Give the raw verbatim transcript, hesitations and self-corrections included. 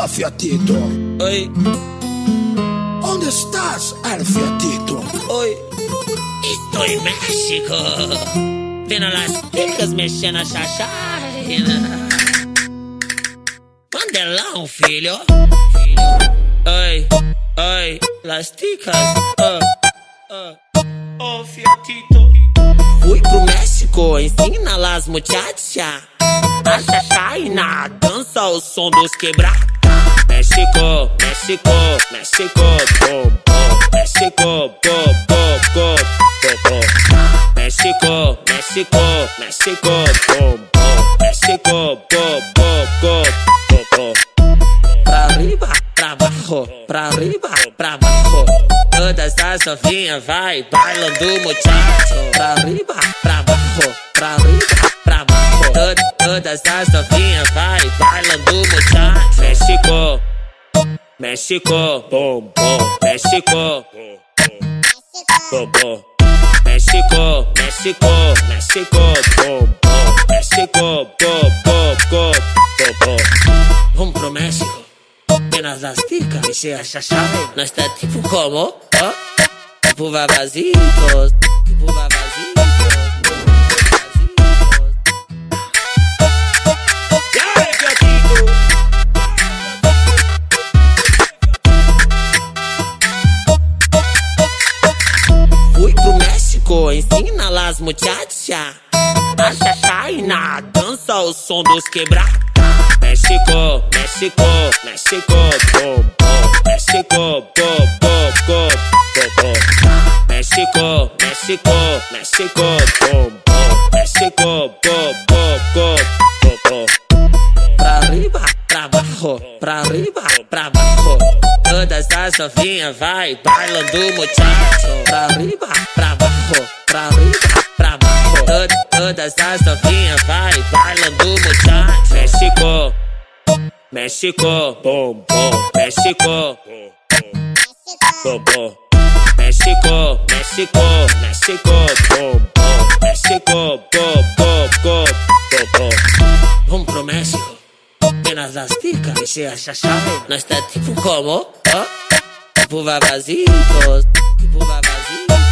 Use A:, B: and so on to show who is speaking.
A: Fiatito?
B: Oi.
A: ¿Dónde estás, el Fiatito?
B: Oi. Estou em México, vendo las ticas mexendo a chachina. Mandelão, filho. Oi, oi, las ticas. Uh, uh. Oh, Fiatito. Fui pro México, ensina las muchachas a chachina, dança o som dos quebrados. México, México, México, bom, bom. México, bom, bom, bom, bom, bom. México, México, México, bom, bom. México, bom, bom, bom, bom, bom. Pra arriba, pra baixo, pra arriba, pra baixo. Todas as novinhas vai bailando muchacho. Pra arriba, pra baixo, pra arriba, pra baixo. Tod todas as novinhas vai bailando muchacho. México, México, bom, bom. México, bom, bom. México, México, México, bom, bom. México, bom, bom, bom, bom, bom. Vamos pro México, apenas las ticas, e se acha chave. Nós tá tipo como? Ó, tipo vavazitos, tipo vavazitos. Fui pro México, ensina las muchachas a chachina, dança o som dos quebrados. México, México, México, bom, bom. México, bom, bom, bom, bom, bom. México, México, México, bom, bom. México, bom, bom, bom, bom, bom. Pra arriba, pra baixo, pra arriba, pra baixo. Todas as novinhas vai bailando muchacho. Pra arriba, pra baixo, pra arriba, pra baixo. Tod todas as novinhas vai bailando muchacho. México, México, bom, bom. México, bom, bom. México, México, México, bom, bom. México, bom, bom, bom, bom, bom. Vamos pro México, apenas las ticas, e se acha chave. Nós tá tipo como? Ó, tipo vavazitos, tipo vavazitos.